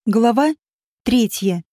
Глава 3.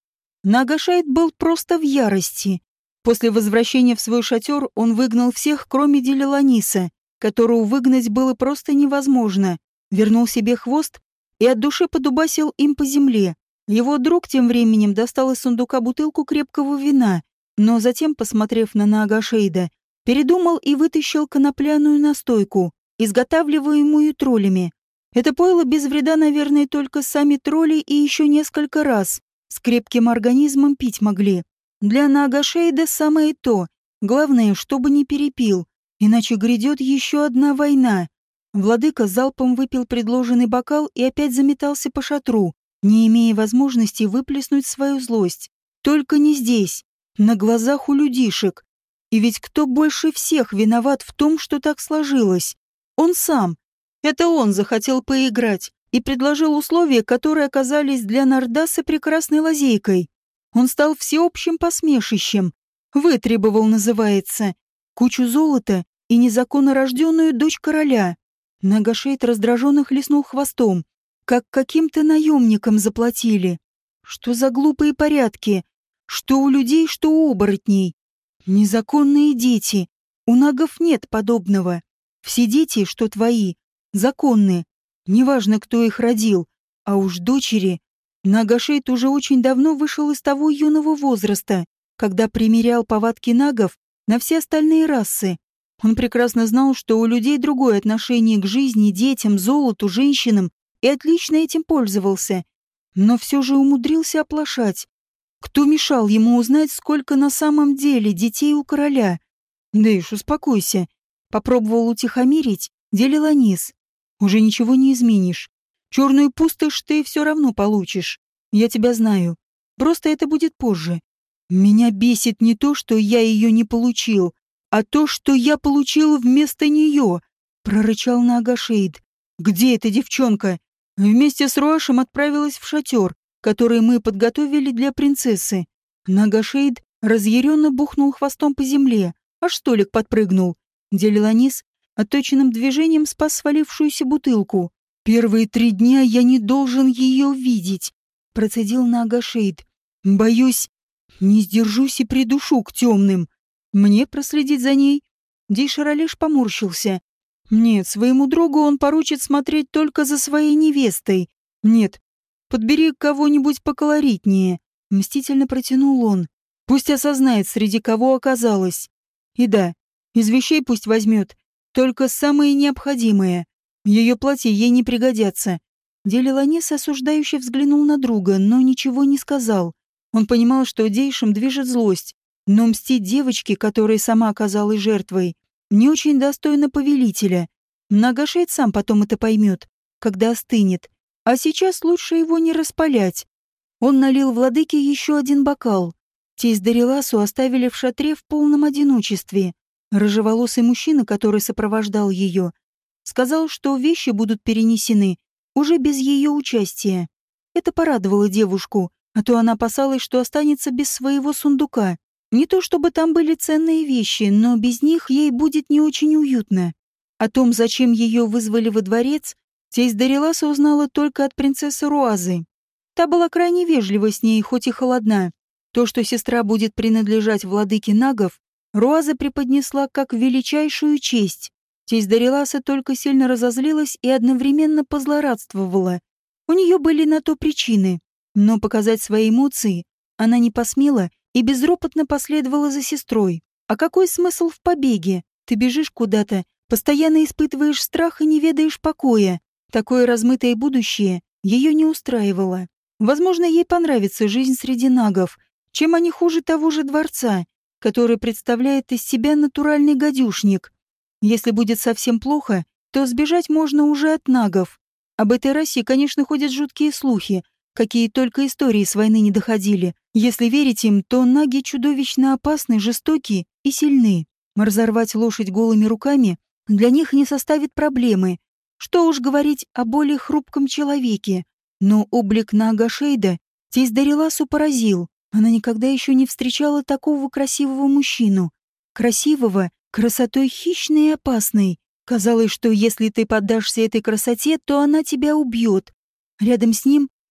Нагашайд был просто в ярости. После возвращения в свой шатер он выгнал всех, кроме Делиланиса, которого выгнать было просто невозможно, вернул себе хвост и от души подубасил им по земле. Его друг тем временем достал из сундука бутылку крепкого вина, но затем, посмотрев на Нагашейда, передумал и вытащил конопляную настойку, изготавливаемую троллями. Это пойло без вреда, наверное, только сами тролли и еще несколько раз с крепким организмом пить могли. Для Нагашейда самое то. Главное, чтобы не перепил, иначе грядет еще одна война. Владыка залпом выпил предложенный бокал и опять заметался по шатру, не имея возможности выплеснуть свою злость. Только не здесь, на глазах у людишек. И ведь кто больше всех виноват в том, что так сложилось? Он сам. Это он захотел поиграть и предложил условия, которые оказались для Нардаса прекрасной лазейкой. Он стал всеобщим посмешищем. Вытребовал, называется, кучу золота и незаконно рожденную дочь короля. Нагашейд раздраженно хлестнул хвостом, как каким-то наемникам заплатили. Что за глупые порядки? Что у людей, что у оборотней. Незаконные дети. У нагов нет подобного. Все дети, что твои, законны. Неважно, кто их родил. А уж дочери. Нагашейд уже очень давно вышел из того юного возраста, когда примерял повадки нагов на все остальные расы. Он прекрасно знал, что у людей другое отношение к жизни, детям, золоту, женщинам, и отлично этим пользовался. Но все же умудрился оплошать. Кто мешал ему узнать, сколько на самом деле детей у короля? Дэйш, успокойся. Попробовал утихомирить Делиланис. Уже ничего не изменишь. Черную пустошь ты все равно получишь. Я тебя знаю. Просто это будет позже. Меня бесит не то, что я ее не получил, а то, что я получил вместо нее, прорычал Нагашейд. Где эта девчонка? Вместе с Руашем отправилась в шатер, который мы подготовили для принцессы. Нагашейд разъяренно бухнул хвостом по земле, аж столик подпрыгнул. Делиланис отточенным движением спас свалившуюся бутылку. «Первые 3 дня я не должен ее видеть», — процедил Нагашейд. «Боюсь, не сдержусь и придушу к темным. Мне проследить за ней?» Дейшаралеш поморщился. «Нет, своему другу он поручит смотреть только за своей невестой. Нет, подбери кого-нибудь поколоритнее», — мстительно протянул он. «Пусть осознает, среди кого оказалось. И да, из вещей пусть возьмет только самые необходимые. Ее платья ей не пригодятся». Делиланис осуждающе взглянул на друга, но ничего не сказал. Он понимал, что Дейшем движет злость, но мстить девочке, которая сама оказалась жертвой, не очень достойно повелителя. Нагашейд сам потом это поймет, когда остынет. А сейчас лучше его не распалять. Он налил владыке еще один бокал. Тесть Дариласу оставили в шатре в полном одиночестве. Рыжеволосый мужчина, который сопровождал ее, сказал, что вещи будут перенесены уже без ее участия. Это порадовало девушку, а то она опасалась, что останется без своего сундука. Не то чтобы там были ценные вещи, но без них ей будет не очень уютно. О том, зачем ее вызвали во дворец, тесть Дариласа узнала только от принцессы Руазы. Та была крайне вежлива с ней, хоть и холодна. То, что сестра будет принадлежать владыке нагов, Руаза преподнесла как величайшую честь. Тесть Дариласа только сильно разозлилась и одновременно позлорадствовала. У нее были на то причины, но показать свои эмоции она не посмела и безропотно последовала за сестрой. А какой смысл в побеге? Ты бежишь куда-то, постоянно испытываешь страх и не ведаешь покоя. Такое размытое будущее ее не устраивало. Возможно, ей понравится жизнь среди нагов. Чем они хуже того же дворца, который представляет из себя натуральный гадюшник? Если будет совсем плохо, то сбежать можно уже от нагов. Об этой расе, конечно, ходят жуткие слухи, какие только истории с войны не доходили. Если верить им, то наги чудовищно опасны, жестоки и сильны. Разорвать лошадь голыми руками для них не составит проблемы. Что уж говорить о более хрупком человеке. Но облик Нагашейда тесть Дариласу поразил. Она никогда еще не встречала такого красивого мужчину. Красивого, красотой хищной и опасной. Казалось, что если ты поддашься этой красоте, то она тебя убьет. Рядом с ним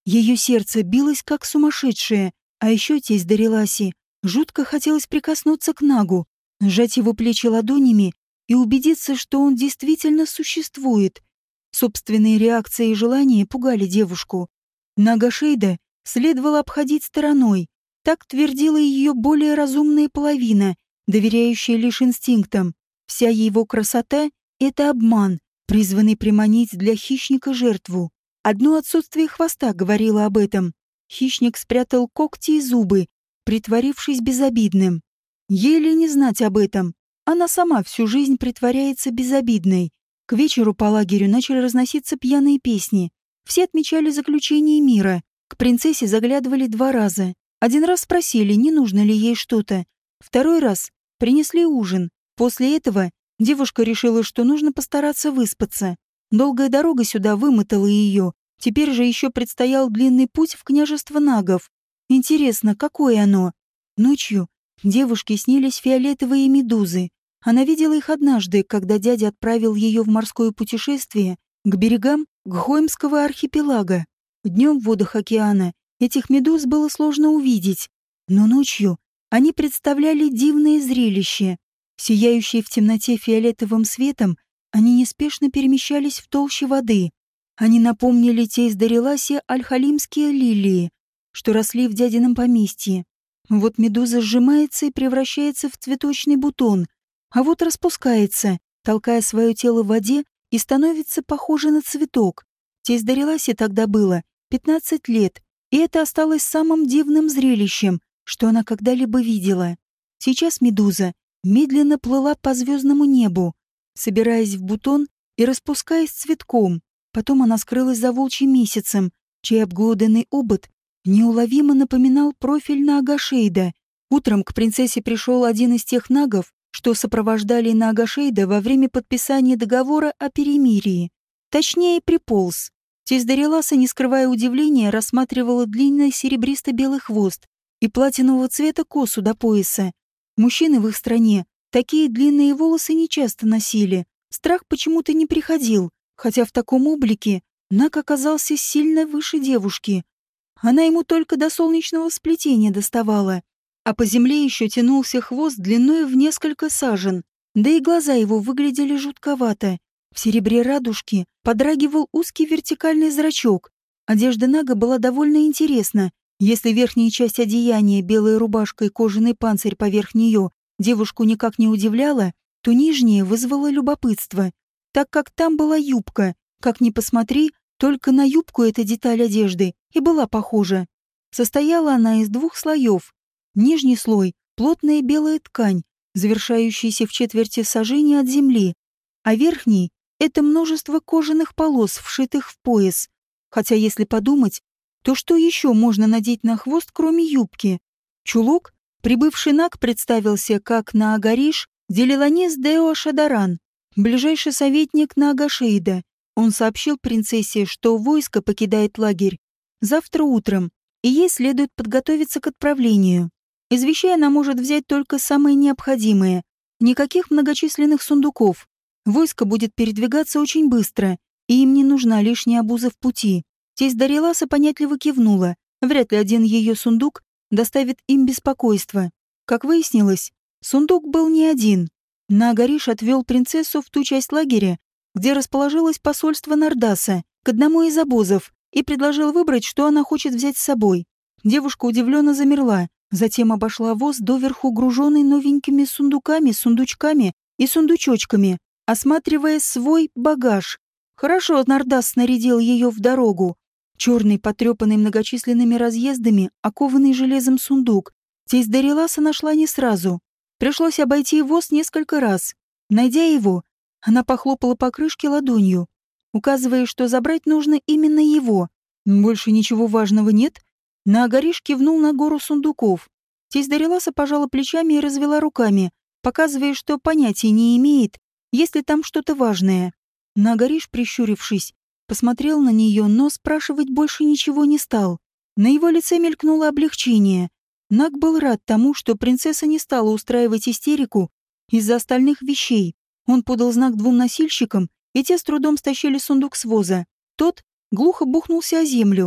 Ее сердце билось как сумасшедшее, а еще тесть Дариласи жутко хотелось прикоснуться к Нагу, сжать его плечи ладонями и убедиться, что он действительно существует. Собственные реакции и желания пугали девушку. Нага Шейда следовало обходить стороной. Так твердила ее более разумная половина, доверяющая лишь инстинктам. Вся его красота — это обман, призванный приманить для хищника жертву. Одно отсутствие хвоста говорило об этом. Хищник спрятал когти и зубы, притворившись безобидным. Еле не знать об этом. Она сама всю жизнь притворяется безобидной. К вечеру по лагерю начали разноситься пьяные песни. Все отмечали заключение мира. К принцессе заглядывали 2 раза. Один раз спросили, не нужно ли ей что-то. Второй раз принесли ужин. После этого девушка решила, что нужно постараться выспаться. Долгая дорога сюда вымотала ее. Теперь же еще предстоял длинный путь в княжество Нагов. Интересно, какое оно? Ночью девушке снились фиолетовые медузы. Она видела их однажды, когда дядя отправил ее в морское путешествие к берегам Гхоймского архипелага. Днем в водах океана этих медуз было сложно увидеть, но ночью они представляли дивное зрелище. Сияющие в темноте фиолетовым светом, они неспешно перемещались в толще воды. Они напомнили тесть Дариласи альхалимские лилии, что росли в дядином поместье. Вот медуза сжимается и превращается в цветочный бутон, а вот распускается, толкая свое тело в воде, и становится похожа на цветок. Тесть Дариласи тогда было 15 лет, и это осталось самым дивным зрелищем, что она когда-либо видела. Сейчас медуза медленно плыла по звездному небу, собираясь в бутон и распускаясь цветком. Потом она скрылась за волчьим месяцем, чей обглоданный обод неуловимо напоминал профиль Нага Шейда. Утром к принцессе пришел один из тех нагов, что сопровождали Нага Шейда во время подписания договора о перемирии. Точнее, приполз. Тесть Дариласа, не скрывая удивления, рассматривала длинный серебристо-белый хвост и платинового цвета косу до пояса. Мужчины в их стране такие длинные волосы нечасто носили. Страх почему-то не приходил, хотя в таком облике Наг оказался сильно выше девушки. Она ему только до солнечного сплетения доставала, а по земле еще тянулся хвост длиной в несколько сажен, да и глаза его выглядели жутковато. В серебре радужки подрагивал узкий вертикальный зрачок. Одежда Нага была довольно интересна. Если верхняя часть одеяния, белая рубашка и кожаный панцирь поверх нее, девушку никак не удивляла, то нижняя вызвала любопытство, так как там была юбка. Как ни посмотри, только на юбку эта деталь одежды и была похожа. Состояла она из 2 слоев. Нижний слой — плотная белая ткань, завершающаяся в четверти сажени от земли, а верхний — это множество кожаных полос, вшитых в пояс. Хотя, если подумать, то что еще можно надеть на хвост, кроме юбки? Чулок, прибывший Наг, представился как Наагариш Делиланис Део Шадаран, ближайший советник Нага Шейда. Он сообщил принцессе, что войско покидает лагерь завтра утром, и ей следует подготовиться к отправлению. Из вещей она может взять только самое необходимое. Никаких многочисленных сундуков. Войско будет передвигаться очень быстро, и им не нужна лишняя обуза в пути. Тесть Дариласа понятливо кивнула. Вряд ли один ее сундук доставит им беспокойство. Как выяснилось, сундук был не один. Наагариш отвел принцессу в ту часть лагеря, где расположилось посольство Нардаса, к одному из обозов, и предложил выбрать, что она хочет взять с собой. Девушка удивленно замерла, затем обошла воз, доверху груженный новенькими сундуками, сундучками и сундучочками, осматривая свой багаж. Хорошо Нардас снарядил ее в дорогу. Черный, потрепанный многочисленными разъездами, окованный железом сундук. Тесть Дариласа нашла не сразу. Пришлось обойти воз несколько раз. Найдя его, она похлопала по крышке ладонью, указывая, что забрать нужно именно его. Больше ничего важного нет. Наагариш кивнул на гору сундуков. Тесть Дариласа пожала плечами и развела руками, показывая, что понятия не имеет, есть ли там что-то важное. Наагариш, прищурившись, посмотрел на нее, но спрашивать больше ничего не стал. На его лице мелькнуло облегчение. Наг был рад тому, что принцесса не стала устраивать истерику из-за остальных вещей. Он подал знак 2 носильщикам, и те с трудом стащили сундук с воза. Тот глухо бухнулся о землю.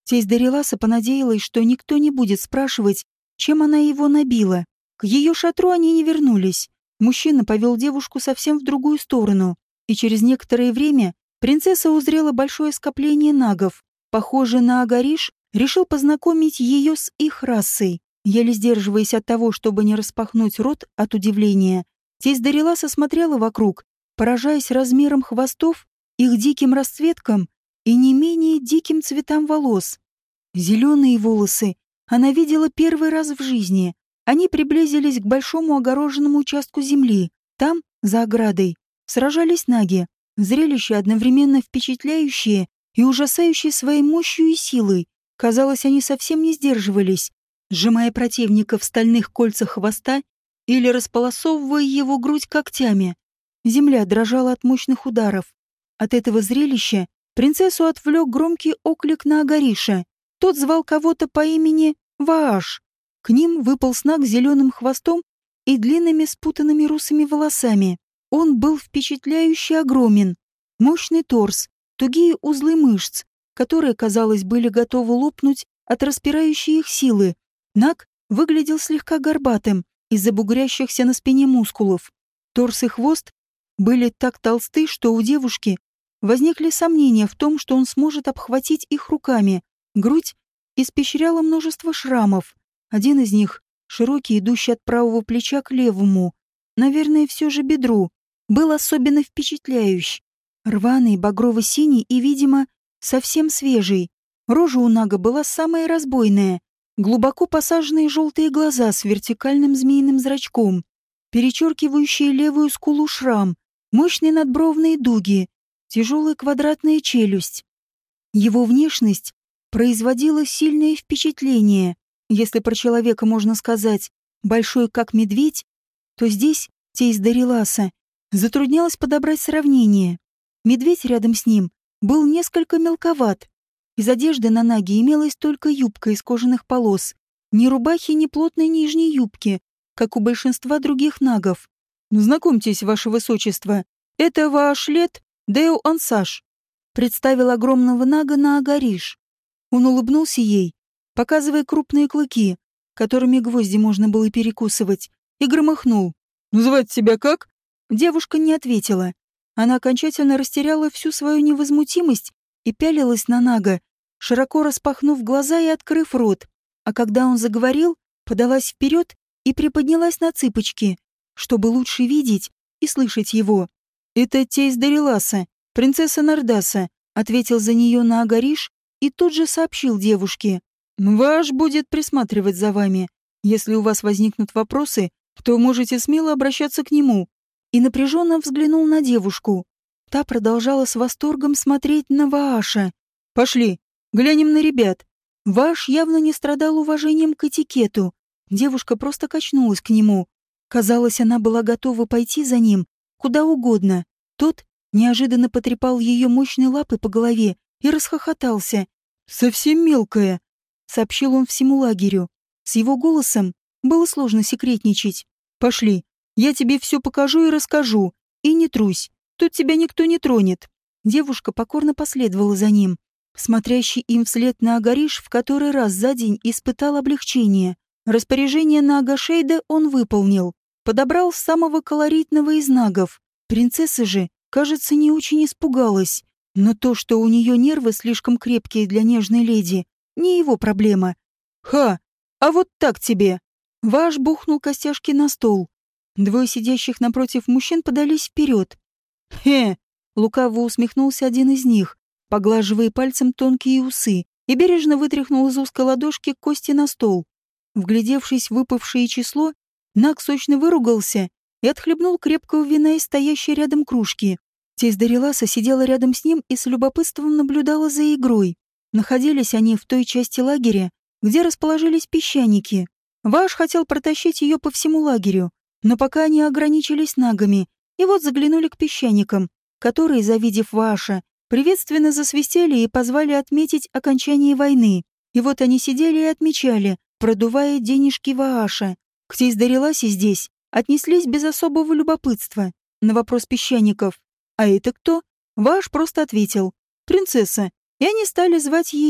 Тесть Дариласа понадеялась, что никто не будет спрашивать, чем она его набила. К ее шатру они не вернулись. Мужчина повел девушку совсем в другую сторону, и через некоторое время принцесса узрела большое скопление нагов. Похоже, на Агариш решил познакомить ее с их расой. Еле сдерживаясь от того, чтобы не распахнуть рот от удивления, тесть Дариласа смотрела вокруг, поражаясь размером хвостов, их диким расцветкам и не менее диким цветам волос. Зеленые волосы она видела первый раз в жизни. Они приблизились к большому огороженному участку земли. Там, за оградой, сражались наги. Зрелище одновременно впечатляющее и ужасающее своей мощью и силой. Казалось, они совсем не сдерживались, сжимая противника в стальных кольцах хвоста или располосовывая его грудь когтями. Земля дрожала от мощных ударов. От этого зрелища принцессу отвлек громкий оклик на Агариша. Тот звал кого-то по имени Вааш. К ним выполз наг с зеленым хвостом и длинными спутанными русыми волосами. Он был впечатляюще огромен. Мощный торс, тугие узлы мышц, которые, казалось, были готовы лопнуть от распирающей их силы. Наг выглядел слегка горбатым из-за бугрящихся на спине мускулов. Торс и хвост были так толсты, что у девушки возникли сомнения в том, что он сможет обхватить их руками. Грудь испещряла множество шрамов. Один из них, широкий, идущий от правого плеча к левому, наверное, все же бедру, был особенно впечатляющий. Рваный, багрово-синий и, видимо, совсем свежий. Рожа у нага была самая разбойная. Глубоко посаженные желтые глаза с вертикальным змеиным зрачком, перечеркивающие левую скулу шрам, мощные надбровные дуги, тяжелая квадратная челюсть. Его внешность производила сильное впечатление. Если про человека можно сказать «большой как медведь», то здесь тесть Дариласа затруднялось подобрать сравнение. Медведь рядом с ним был несколько мелковат. Из одежды на наге имелась только юбка из кожаных полос. Ни рубахи, ни плотной нижней юбки, как у большинства других нагов. «Знакомьтесь, ваше высочество, это ваш лет Део Ансаш», представил огромного нага на Агариш. Он улыбнулся ей, показывая крупные клыки, которыми гвозди можно было перекусывать, и громыхнул. «Звать тебя как?» Девушка не ответила. Она окончательно растеряла всю свою невозмутимость и пялилась на нага, широко распахнув глаза и открыв рот. А когда он заговорил, подалась вперед и приподнялась на цыпочки, чтобы лучше видеть и слышать его. «Это тесть Дариласа, принцесса Нардаса», ответил за нее на Агариш и тут же сообщил девушке. «Ваш будет присматривать за вами. Если у вас возникнут вопросы, то можете смело обращаться к нему». И напряженно взглянул на девушку. Та продолжала с восторгом смотреть на Вааша. «Пошли, глянем на ребят». Вааш явно не страдал уважением к этикету. Девушка просто качнулась к нему. Казалось, она была готова пойти за ним куда угодно. Тот неожиданно потрепал ее мощной лапой по голове и расхохотался. «Совсем мелкая», — сообщил он всему лагерю. С его голосом было сложно секретничать. «Пошли, я тебе все покажу и расскажу. И не трусь, тут тебя никто не тронет». Девушка покорно последовала за ним. Смотрящий им вслед на Агариш в который раз за день испытал облегчение. Распоряжение на Агашейда он выполнил. Подобрал самого колоритного из нагов. Принцесса же, кажется, не очень испугалась. Но то, что у нее нервы слишком крепкие для нежной леди, не его проблема. «Ха! А вот так тебе!» Ваш бухнул костяшки на стол. Двое сидящих напротив мужчин подались вперед. «Хе!» — лукаво усмехнулся один из них, поглаживая пальцем тонкие усы, и бережно вытряхнул из узкой ладошки кости на стол. Вглядевшись в выпавшее число, наг сочно выругался и отхлебнул крепкого вина из стоящей рядом кружки. Тесть Дариласа сидела рядом с ним и с любопытством наблюдала за игрой. Находились они в той части лагеря, где расположились песчаники. Ваш хотел протащить ее по всему лагерю, но пока они ограничились нагами, и вот заглянули к песчаникам, которые, завидев Ваша, приветственно засвистели и позвали отметить окончание войны. И вот они сидели и отмечали, продувая денежки Вааша. К тесть Дариласе здесь отнеслись без особого любопытства. На вопрос песчаников «А это кто?» Вааш просто ответил «Принцесса», и они стали звать ее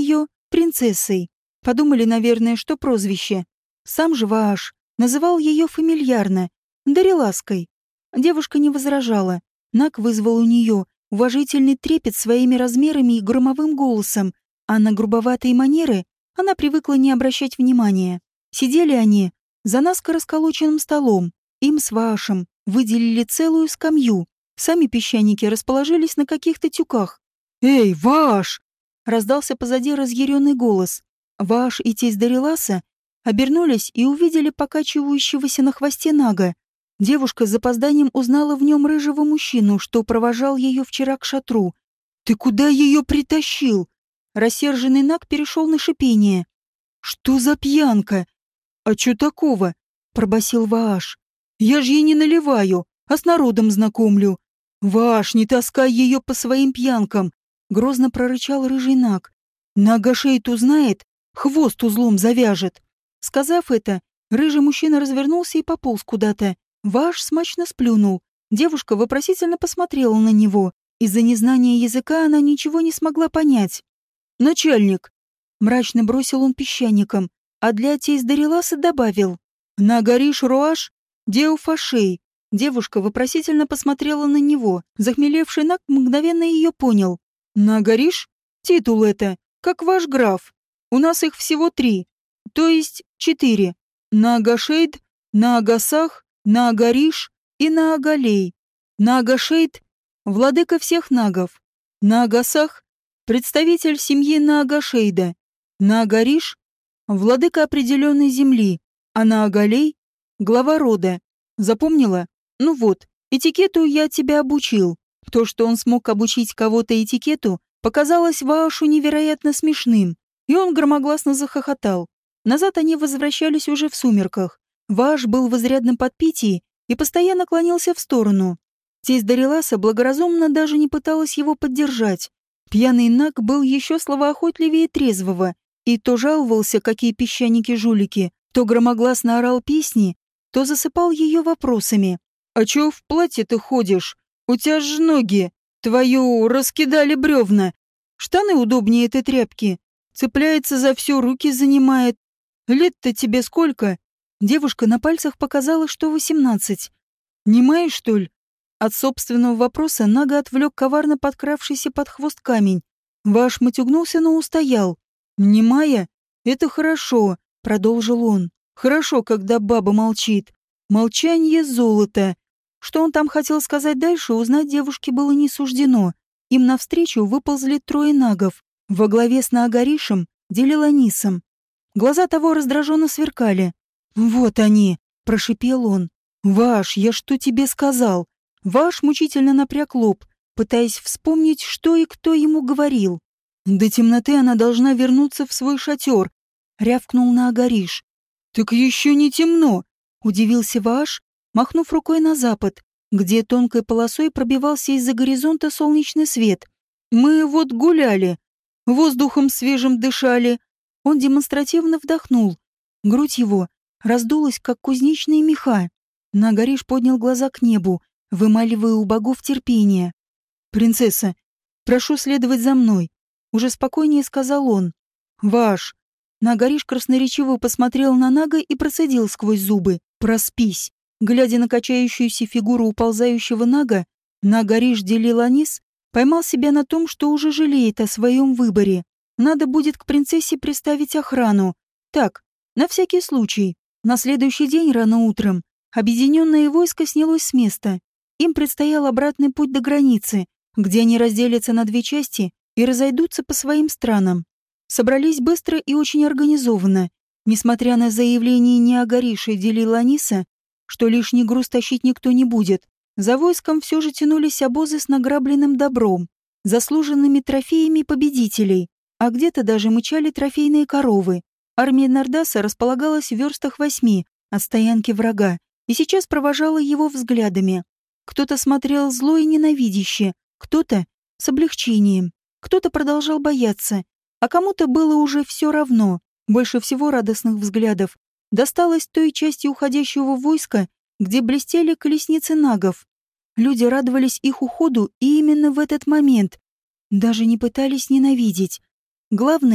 принцессой. Подумали, наверное, что прозвище. Сам же Вааш называл ее фамильярно — Дарилаской. Девушка не возражала. Наг вызвал у нее уважительный трепет своими размерами и громовым голосом, а на грубоватые манеры она привыкла не обращать внимания. Сидели они за наскоро сколоченным столом. Им с Ваашем выделили целую скамью. Сами песчаники расположились на каких-то тюках. «Эй, Вааш!» — раздался позади разъяренный голос. Вааш и тесть Дариласа обернулись и увидели покачивающегося на хвосте Нага. Девушка с запозданием узнала в нем рыжего мужчину, что провожал ее вчера к шатру. «Ты куда ее притащил?» Рассерженный Наг перешел на шипение. «Что за пьянка?» «А чё такого?» — пробасил Вааш. «Я ж ей не наливаю, а с народом знакомлю». «Вааш, не таскай ее по своим пьянкам!» — грозно прорычал рыжий Наг. «Нага шеет узнает, хвост узлом завяжет». Сказав это, рыжий мужчина развернулся и пополз куда-то. Вааш смачно сплюнул. Девушка вопросительно посмотрела на него. Из-за незнания языка она ничего не смогла понять. «Начальник!» — мрачно бросил он песчаникам, а для тесть Дариласа добавил. «Нагариш руаш деуфашей». Девушка вопросительно посмотрела на него. Захмелевший Наг мгновенно ее понял. «Нагариш? Титул это, как ваш граф. У нас их всего 3, то есть 4. Наагашейд, Наагасах, Наагариш и Наагалей. Наагашейд — владыка всех нагов. Наагасах — представитель семьи Наагашейда. Наагариш — владыка определенной земли, а Наагалей — глава рода. Запомнила? Ну вот, этикету я тебя обучил. То, что он смог обучить кого-то этикету, показалось Ваашу невероятно смешным, и он громогласно захохотал. Назад они возвращались уже в сумерках. Вааш был в изрядном подпитии и постоянно клонился в сторону. Тесть Дариласа благоразумно даже не пыталась его поддержать. Пьяный Наг был еще словоохотливее трезвого и то жаловался, какие песчаники-жулики, то громогласно орал песни, то засыпал ее вопросами. «А чё в платье ты ходишь? У тебя ж ноги, твою, раскидали бревна. Штаны удобнее этой тряпки. Цепляется за все, руки занимает. Лет-то тебе сколько?» Девушка на пальцах показала, что 18. «Немая, что ли?» От собственного вопроса Нага отвлек коварно подкравшийся под хвост камень. Ваш матюгнулся, но устоял. «Немая? Это хорошо», — продолжил он. «Хорошо, когда баба молчит. Молчанье — золото». Что он там хотел сказать дальше, узнать девушке было не суждено. Им навстречу выползли 3 нагов. Во главе с Наагаришем, Делиланисом. Глаза того раздраженно сверкали. «Вот они!» — прошипел он. «Ваш, я что тебе сказал?» Ваш мучительно напряг лоб, пытаясь вспомнить, что и кто ему говорил. «До темноты она должна вернуться в свой шатер», — рявкнул Наагариш. «Так еще не темно», — удивился Ваш, махнув рукой на запад, где тонкой полосой пробивался из-за горизонта солнечный свет. «Мы вот гуляли, воздухом свежим дышали». Он демонстративно вдохнул. Грудь его раздулась, как кузнечные меха. Наагариш поднял глаза к небу, вымаливая у богов терпение. «Принцесса, прошу следовать за мной», — уже спокойнее сказал он. «Ваш». Наагариш красноречиво посмотрел на Нага и процедил сквозь зубы. «Проспись». Глядя на качающуюся фигуру уползающего Нага, Наагариш Делиланис поймал себя на том, что уже жалеет о своем выборе. Надо будет к принцессе приставить охрану. Так, на всякий случай. На следующий день рано утром объединенное войско снялось с места. Им предстоял обратный путь до границы, где они разделятся на 2 части и разойдутся по своим странам. Собрались быстро и очень организованно. Несмотря на заявление Наагариша и Делиланиса, что лишний груз тащить никто не будет, за войском все же тянулись обозы с награбленным добром, заслуженными трофеями победителей, а где-то даже мычали трофейные коровы. Армия Нардаса располагалась в верстах 8 от стоянки врага и сейчас провожала его взглядами. Кто-то смотрел зло и ненавидяще, кто-то с облегчением, кто-то продолжал бояться, а кому-то было уже все равно. Больше всего радостных взглядов досталось той части уходящего войска, где блестели колесницы нагов. Люди радовались их уходу и именно в этот момент. Даже не пытались ненавидеть. Главное,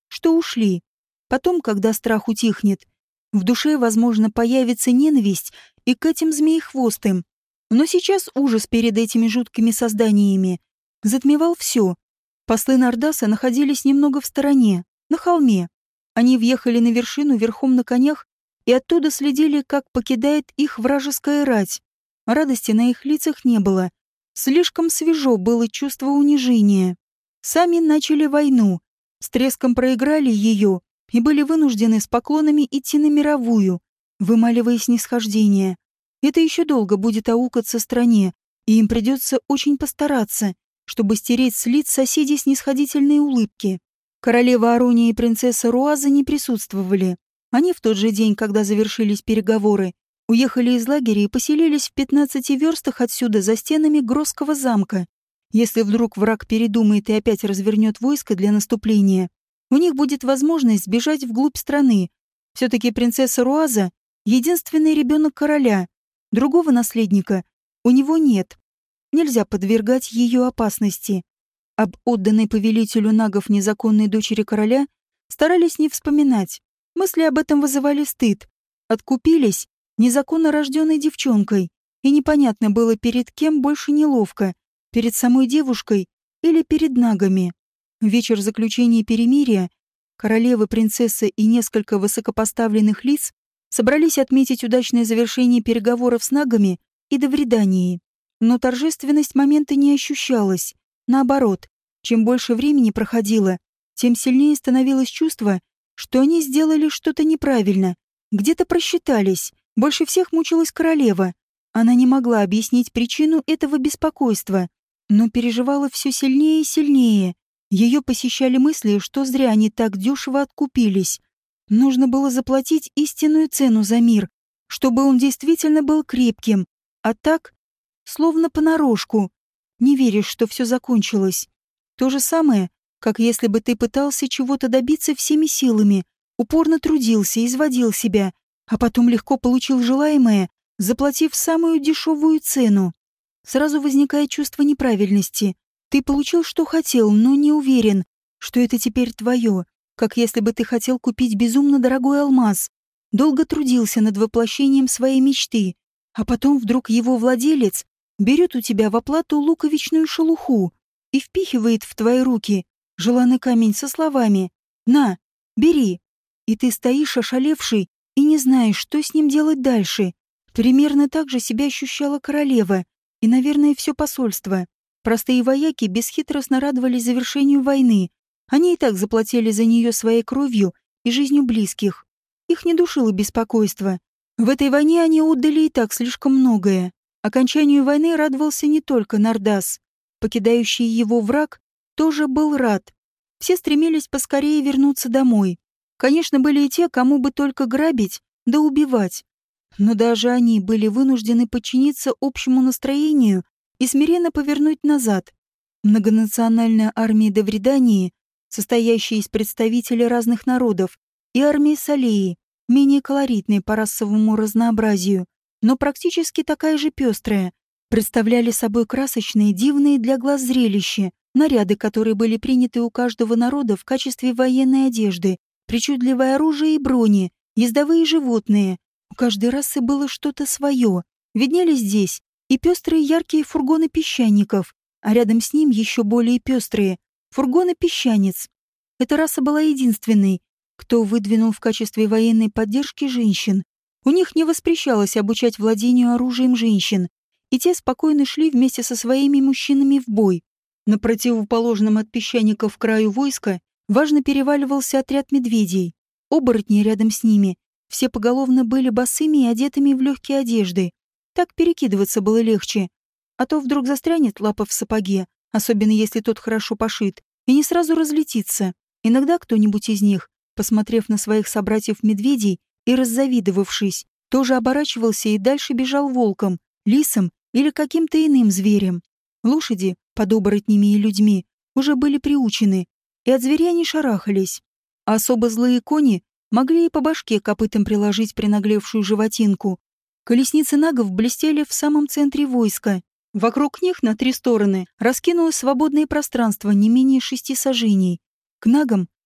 что ушли. Потом, когда страх утихнет, в душе, возможно, появится ненависть и к этим змеехвостым. Но сейчас ужас перед этими жуткими созданиями затмевал все. Послы Нардаса находились немного в стороне, на холме. Они въехали на вершину верхом на конях и оттуда следили, как покидает их вражеская рать. Радости на их лицах не было. Слишком свежо было чувство унижения. Сами начали войну, с треском проиграли ее и были вынуждены с поклонами идти на мировую, вымаливая снисхождение. Это еще долго будет аукаться стране, и им придется очень постараться, чтобы стереть с лиц соседей снисходительные улыбки. Королева Арония и принцесса Руаза не присутствовали. Они в тот же день, когда завершились переговоры, уехали из лагеря и поселились в 15 верстах отсюда за стенами Гросского замка. Если вдруг враг передумает и опять развернет войско для наступления, у них будет возможность сбежать вглубь страны. Все-таки принцесса Руаза — единственный ребенок короля. Другого наследника у него нет. Нельзя подвергать ее опасности. Об отданной повелителю нагов незаконной дочери короля старались не вспоминать. Мысли об этом вызывали стыд. Откупились незаконно рожденной девчонкой, и непонятно было, перед кем больше неловко, перед самой девушкой или перед нагами. Вечер заключения перемирия королева, принцесса и несколько высокопоставленных лиц собрались отметить удачное завершение переговоров с нагами и Довридании. Но торжественность момента не ощущалась. Наоборот, чем больше времени проходило, тем сильнее становилось чувство, что они сделали что-то неправильно, где-то просчитались. Больше всех мучилась королева. Она не могла объяснить причину этого беспокойства, но переживала все сильнее и сильнее. Ее посещали мысли, что зря они так дешево откупились. Нужно было заплатить истинную цену за мир, чтобы он действительно был крепким, а так, словно понарошку, не веришь, что все закончилось. То же самое, как если бы ты пытался чего-то добиться всеми силами, упорно трудился, изводил себя, а потом легко получил желаемое, заплатив самую дешевую цену. Сразу возникает чувство неправильности. Ты получил, что хотел, но не уверен, что это теперь твое, как если бы ты хотел купить безумно дорогой алмаз. Долго трудился над воплощением своей мечты, а потом вдруг его владелец берет у тебя в оплату луковичную шелуху и впихивает в твои руки желанный камень со словами «На, бери». И ты стоишь ошалевший и не знаешь, что с ним делать дальше. Примерно так же себя ощущала королева и, наверное, все посольство. Простые вояки бесхитростно радовались завершению войны. Они и так заплатили за нее своей кровью и жизнью близких. Их не душило беспокойство. В этой войне они отдали и так слишком многое. Окончанию войны радовался не только Нардас. Покидающий его враг тоже был рад. Все стремились поскорее вернуться домой. Конечно, были и те, кому бы только грабить да убивать. Но даже они были вынуждены подчиниться общему настроению и смиренно повернуть назад. Многонациональная армия Довридании, состоящая из представителей разных народов, и армия Салеи, менее колоритная по расовому разнообразию, но практически такая же пестрая, представляли собой красочные, дивные для глаз зрелища, наряды, которые были приняты у каждого народа в качестве военной одежды, причудливое оружие и брони, ездовые животные. У каждой расы было что-то свое. Виднелись здесь и пестрые яркие фургоны песчаников, а рядом с ним еще более пестрые фургоны песчаниц. Эта раса была единственной, кто выдвинул в качестве военной поддержки женщин. У них не воспрещалось обучать владению оружием женщин, и те спокойно шли вместе со своими мужчинами в бой. На противоположном от песчаников краю войска важно переваливался отряд медведей. Оборотни рядом с ними все поголовно были босыми и одетыми в легкие одежды. Так перекидываться было легче. А то вдруг застрянет лапа в сапоге, особенно если тот хорошо пошит, и не сразу разлетится. Иногда кто-нибудь из них, посмотрев на своих собратьев-медведей и раззавидовавшись, тоже оборачивался и дальше бежал волком, лисом или каким-то иным зверем. Лошади, под оборотнями и людьми, уже были приучены, и от зверя не шарахались. А особо злые кони могли и по башке копытом приложить принаглевшую животинку. Колесницы нагов блестели в самом центре войска. Вокруг них на 3 стороны раскинулось свободное пространство не менее 6 саженей. К нагам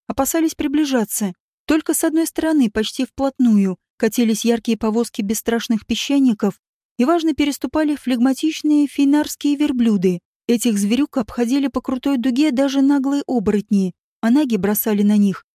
опасались приближаться. Только с одной стороны, почти вплотную, катились яркие повозки бесстрашных песчаников и важно переступали флегматичные фейнарские верблюды. Этих зверюк обходили по крутой дуге даже наглые оборотни, а наги бросали на них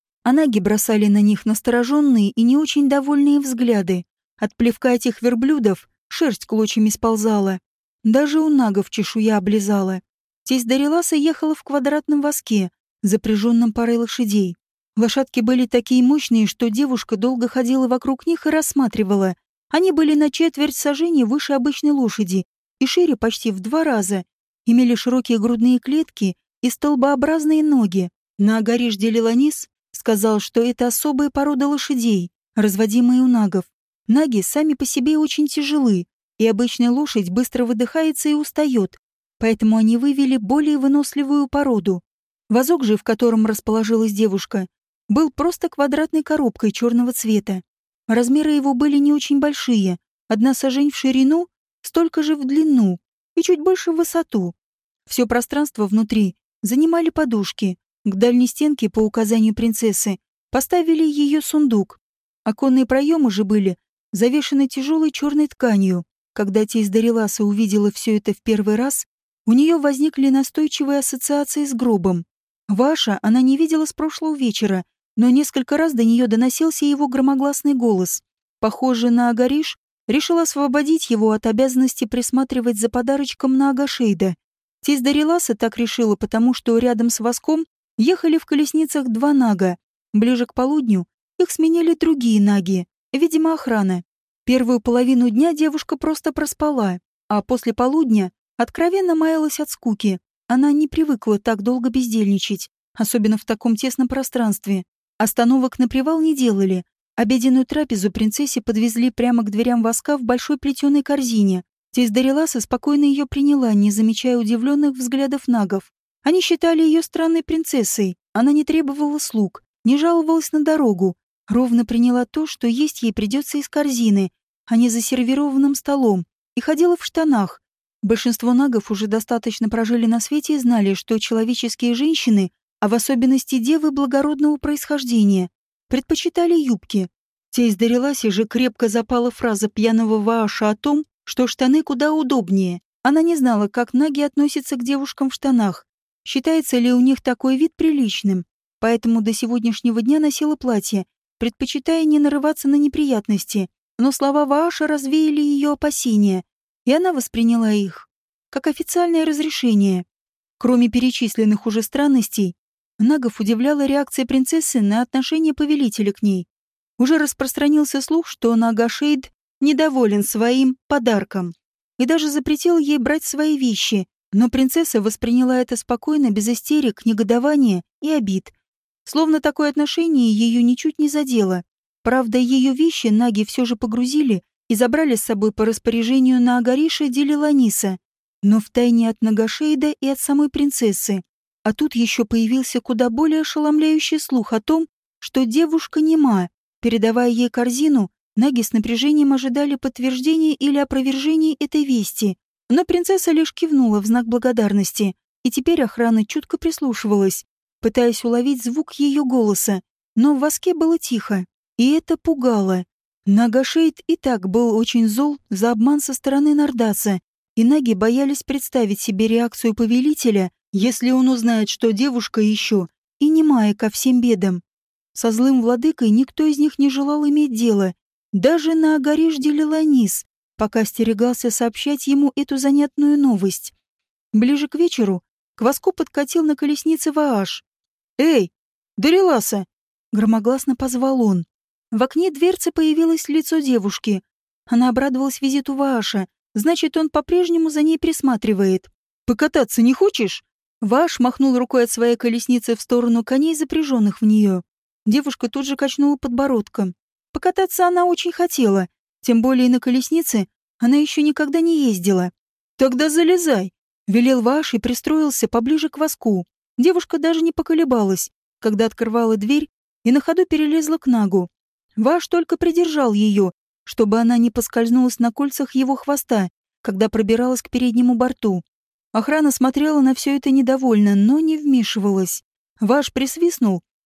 настороженные и не очень довольные взгляды. От плевка этих верблюдов шерсть клочьями сползала. Даже у нагов чешуя облизала. Тесть Дариласа ехала в квадратном воске, запряженном парой лошадей. Лошадки были такие мощные, что девушка долго ходила вокруг них и рассматривала. Они были на четверть сажения выше обычной лошади и шире почти в 2 раза, имели широкие грудные клетки и столбообразные ноги. Наагариш Делиланис сказал, что это особая порода лошадей, разводимые у нагов. Наги сами по себе очень тяжелы, и обычная лошадь быстро выдыхается и устает, поэтому они вывели более выносливую породу. Вазок же, в котором расположилась девушка, был просто квадратной коробкой черного цвета. Размеры его были не очень большие, 1 сажень в ширину, столько же в длину и чуть больше в высоту. Все пространство внутри занимали подушки. К дальней стенке, по указанию принцессы, поставили ее сундук. Оконные проемы же были завешены тяжелой черной тканью. Когда тесть Дариласа увидела все это в первый раз, у нее возникли настойчивые ассоциации с гробом. Ваша она не видела с прошлого вечера, но несколько раз до нее доносился его громогласный голос. Похоже, Наагариш решил освободить его от обязанности присматривать за подарочком Наагашейда. Тесть Дариласа так решила, потому что рядом с воском ехали в колесницах 2 нага. Ближе к полудню их сменили другие наги, видимо, охрана. Первую половину дня девушка просто проспала, а после полудня откровенно маялась от скуки. Она не привыкла так долго бездельничать, особенно в таком тесном пространстве. Остановок на привал не делали. Обеденную трапезу принцессе подвезли прямо к дверям воска в большой плетеной корзине. Тесть Дариласа спокойно ее приняла, не замечая удивленных взглядов нагов. Они считали ее странной принцессой. Она не требовала слуг, не жаловалась на дорогу. Ровно приняла то, что есть ей придется из корзины, а не за сервированным столом, и ходила в штанах. Большинство нагов уже достаточно прожили на свете и знали, что человеческие женщины, а в особенности девы благородного происхождения, предпочитали юбки. Тесть Дариласе же крепко запала фраза пьяного Вааша о том, что штаны куда удобнее. Она не знала, как наги относятся к девушкам в штанах, считается ли у них такой вид приличным, поэтому до сегодняшнего дня носила платье, предпочитая не нарываться на неприятности, но слова Вааша развеяли ее опасения, и она восприняла их как официальное разрешение. Кроме перечисленных уже странностей, нагов удивляла реакция принцессы на отношение повелителя к ней. Уже распространился слух, что Наагашейд недоволен своим подарком и даже запретил ей брать свои вещи, но принцесса восприняла это спокойно, без истерик, негодования и обид. Словно такое отношение ее ничуть не задело. Правда, ее вещи наги все же погрузили и забрали с собой по распоряжению Наагариша Делиланиса, но втайне от Наагашейда и от самой принцессы. А тут еще появился куда более ошеломляющий слух о том, что девушка нема. Передавая ей корзину, наги с напряжением ожидали подтверждения или опровержения этой вести, но принцесса лишь кивнула в знак благодарности, и теперь охрана чутко прислушивалась, пытаясь уловить звук ее голоса, но в воске было тихо, и это пугало. Наагашейд и так был очень зол за обман со стороны Нардаса, и наги боялись представить себе реакцию повелителя, если он узнает, что девушка еще и немая ко всем бедам. Со злым владыкой никто из них не желал иметь дело, даже Наагариш Делиланис, пока остерегался сообщать ему эту занятную новость. Ближе к вечеру к воску подкатил на колеснице Вааш. «Эй, Дариласа!» — громогласно позвал он. В окне дверцы появилось лицо девушки. Она обрадовалась визиту Вааша, значит, он по-прежнему за ней присматривает. «Покататься не хочешь?» Вааш махнул рукой от своей колесницы в сторону коней, запряженных в нее. Девушка тут же качнула подбородком. Покататься она очень хотела, тем более на колеснице она еще никогда не ездила. «Тогда залезай!» — велел Вааш и пристроился поближе к воску. Девушка даже не поколебалась, когда открывала дверь и на ходу перелезла к нагу. Вааш только придержал ее, чтобы она не поскользнулась на кольцах его хвоста, когда пробиралась к переднему борту. Охрана смотрела на все это недовольно, но не вмешивалась. Вааш присвистнул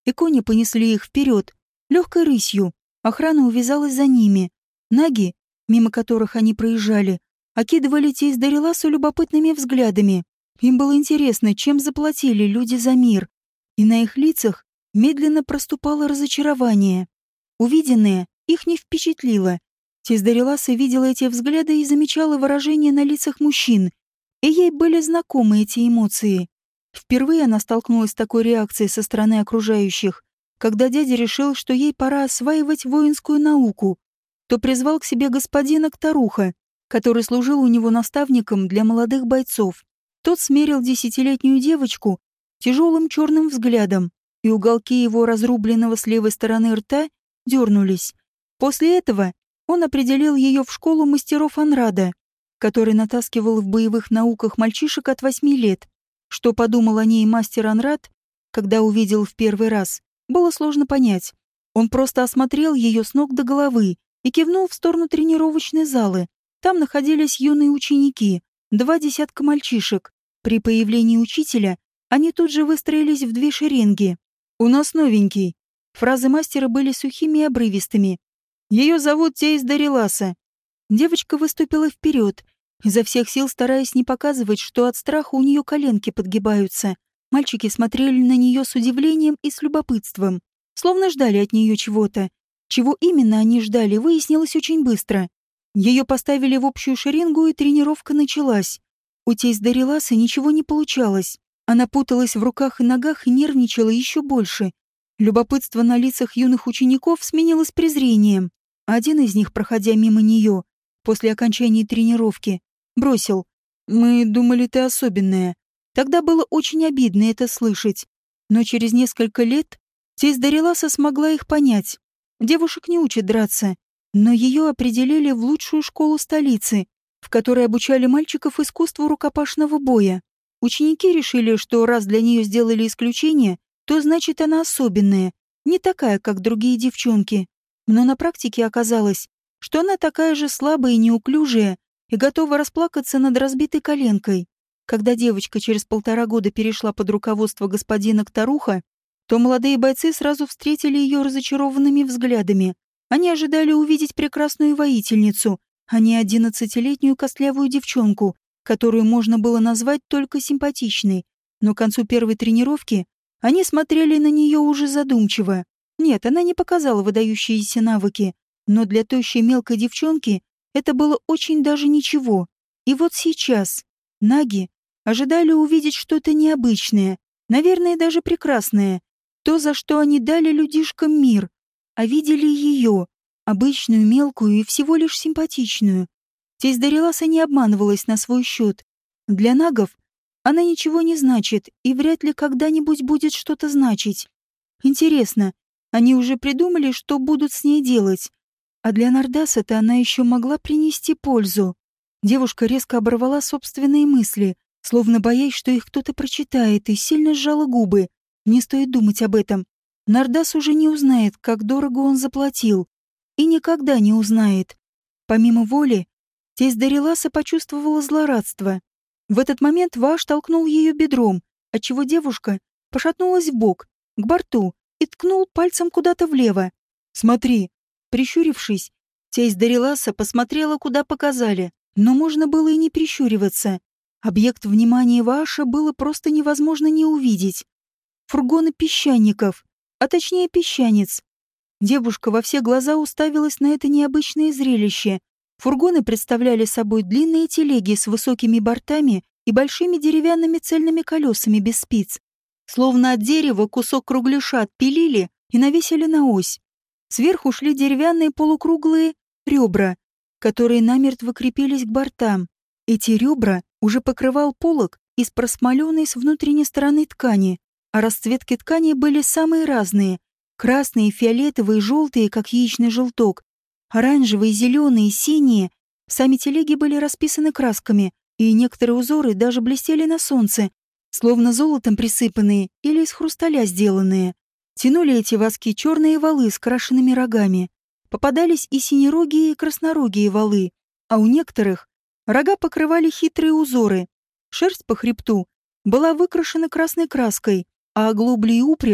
и кони понесли их вперед, легкой рысью. Охрана увязалась за ними. Наги, мимо которых они проезжали, окидывали тесть Дариласу любопытными взглядами. Им было интересно, чем заплатили люди за мир. И на их лицах медленно проступало разочарование. Увиденное их не впечатлило. Тесть Дариласа видела эти взгляды и замечала выражения на лицах мужчин, и ей были знакомы эти эмоции. Впервые она столкнулась с такой реакцией со стороны окружающих, когда дядя решил, что ей пора осваивать воинскую науку, то призвал к себе господина Ктаруха, который служил у него наставником для молодых бойцов. Тот смерил 10-летнюю девочку тяжелым черным взглядом, и уголки его разрубленного с левой стороны рта дернулись. После этого он определил ее в школу мастеров Анрада, который натаскивал в боевых науках мальчишек от 8 лет. Что подумал о ней мастер Анрад, когда увидел в первый раз, было сложно понять. Он просто осмотрел ее с ног до головы и кивнул в сторону тренировочной залы. Там находились юные ученики, 2 десятка мальчишек. При появлении учителя они тут же выстроились в 2 шеренги. «У нас новенький». Фразы мастера были сухими и обрывистыми. «Ее зовут Теис Дариласа». Девочка выступила вперед, изо всех сил стараясь не показывать, что от страха у нее коленки подгибаются. Мальчики смотрели на нее с удивлением и с любопытством, словно ждали от нее чего-то. Чего именно они ждали, выяснилось очень быстро. Ее поставили в общую шеренгу, и тренировка началась. У Теис Дариласы ничего не получалось. Она путалась в руках и ногах и нервничала еще больше. Любопытство на лицах юных учеников сменилось презрением. Один из них, проходя мимо нее, после окончания тренировки, бросил: «Мы думали, ты особенная». Тогда было очень обидно это слышать. Но через несколько лет Теис Дариласа смогла их понять. Девушек не учат драться, но ее определили в лучшую школу столицы, в которой обучали мальчиков искусству рукопашного боя. Ученики решили, что раз для нее сделали исключение, то значит она особенная, не такая, как другие девчонки. Но на практике оказалось, что она такая же слабая и неуклюжая и готова расплакаться над разбитой коленкой. Когда девочка через 1,5 года перешла под руководство господина Ктаруха, то молодые бойцы сразу встретили ее разочарованными взглядами. Они ожидали увидеть прекрасную воительницу, а не 11-летнюю костлявую девчонку, которую можно было назвать только симпатичной. Но к концу первой тренировки они смотрели на нее уже задумчиво. Нет, она не показала выдающиеся навыки, но для тощей мелкой девчонки это было очень даже ничего. И вот сейчас наги ожидали увидеть что-то необычное, наверное, даже прекрасное, то, за что они дали людишкам мир, а видели ее, обычную, мелкую и всего лишь симпатичную. Тесть Дариласа не обманывалась на свой счет. Для нагов она ничего не значит и вряд ли когда-нибудь будет что-то значить. Интересно, они уже придумали, что будут с ней делать? А для Нардаса-то она еще могла принести пользу. Девушка резко оборвала собственные мысли, словно боясь, что их кто-то прочитает, и сильно сжала губы. Не стоит думать об этом. Нардас уже не узнает, как дорого он заплатил. И никогда не узнает. Помимо воли, тесть Дариласа почувствовала злорадство. В этот момент Вааш толкнул ее бедром, отчего девушка пошатнулась вбок, к борту, и ткнул пальцем куда-то влево. «Смотри!» Прищурившись, тесть Дариласа посмотрела, куда показали, но можно было и не прищуриваться. Объект внимания Вааша было просто невозможно не увидеть. Фургоны песчаников, а точнее песчанец. Девушка во все глаза уставилась на это необычное зрелище. Фургоны представляли собой длинные телеги с высокими бортами и большими деревянными цельными колесами без спиц. Словно от дерева кусок кругляша отпилили и навесили на ось. Сверху шли деревянные полукруглые ребра, которые намертво крепились к бортам. Эти ребра уже покрывал полог из просмоленной с внутренней стороны ткани, а расцветки ткани были самые разные: красные, фиолетовые, желтые, как яичный желток, оранжевые, зеленые, синие. Сами телеги были расписаны красками, и некоторые узоры даже блестели на солнце, словно золотом присыпанные или из хрусталя сделанные. Тянули эти воски черные валы с крашенными рогами. Попадались и синерогие, и краснорогие валы, а у некоторых рога покрывали хитрые узоры. Шерсть по хребту была выкрашена красной краской, а оглобли и упряжь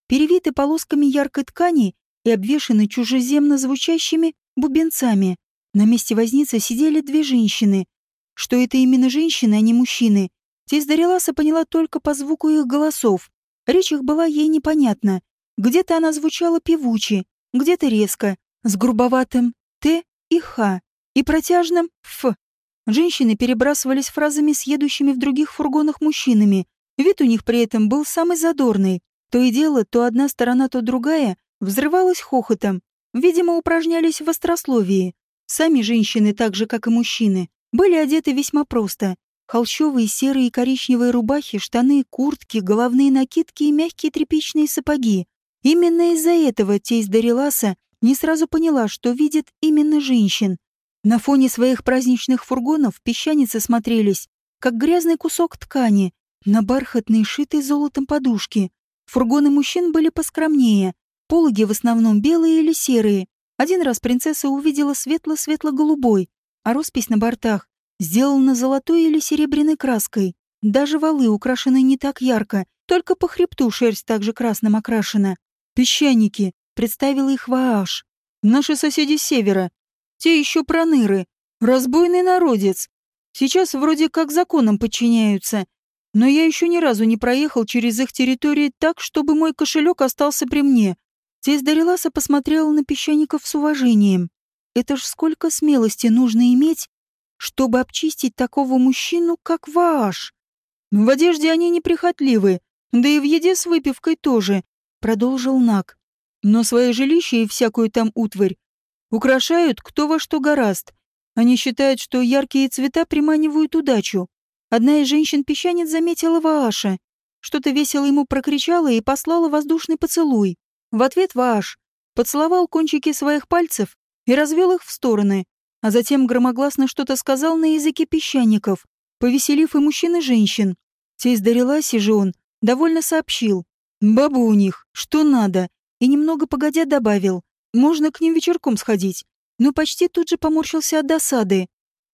перевиты полосками яркой ткани и обвешаны чужеземно звучащими бубенцами. На месте возницы сидели две женщины. Что это именно женщины, а не мужчины, тесть Дариласа поняла только по звуку их голосов. Речь их была ей непонятна. Где-то она звучала певуче, где-то резко, с грубоватым «т» и «х» и протяжным «ф». Женщины перебрасывались фразами с едущими в других фургонах мужчинами. Вид у них при этом был самый задорный. То и дело, то одна сторона, то другая взрывалась хохотом. Видимо, упражнялись в острословии. Сами женщины, так же, как и мужчины, были одеты весьма просто. Холщовые серые и коричневые рубахи, штаны, куртки, головные накидки и мягкие тряпичные сапоги. Именно из-за этого тесть Дариласа не сразу поняла, что видит именно женщин. На фоне своих праздничных фургонов песчаницы смотрелись, как грязный кусок ткани, на бархатной, шитой золотом подушке. Фургоны мужчин были поскромнее, пологи в основном белые или серые. Один раз принцесса увидела светло-светло-голубой, а роспись на бортах сделана золотой или серебряной краской. Даже валы украшены не так ярко, только по хребту шерсть также красным окрашена. «Песчаники», — представила их Вааш. «Наши соседи с севера. Те еще проныры. Разбойный народец. Сейчас вроде как законам подчиняются. Но я еще ни разу не проехал через их территории так, чтобы мой кошелек остался при мне». Тесть Дариласа посмотрела на песчаников с уважением. Это ж сколько смелости нужно иметь, чтобы обчистить такого мужчину, как Вааш. В одежде они неприхотливы, да и в еде с выпивкой тоже, продолжил Наг. Но свои жилища и всякую там утварь украшают кто во что гораст. Они считают, что яркие цвета приманивают удачу. Одна из женщин-песчанец заметила Вааша, что-то весело ему прокричала и послала воздушный поцелуй. В ответ Вааш поцеловал кончики своих пальцев и развел их в стороны, а затем громогласно что-то сказал на языке песчаников, повеселив и мужчин, и женщин. Тесть Дариласе же он довольно сообщил. Баба у них, что надо, и немного погодя добавил. Можно к ним вечерком сходить. Но почти тут же поморщился от досады.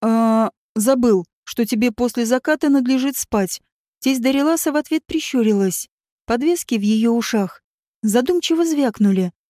Забыл, что тебе после заката надлежит спать. Тесть Дариласа в ответ прищурилась. Подвески в ее ушах задумчиво звякнули.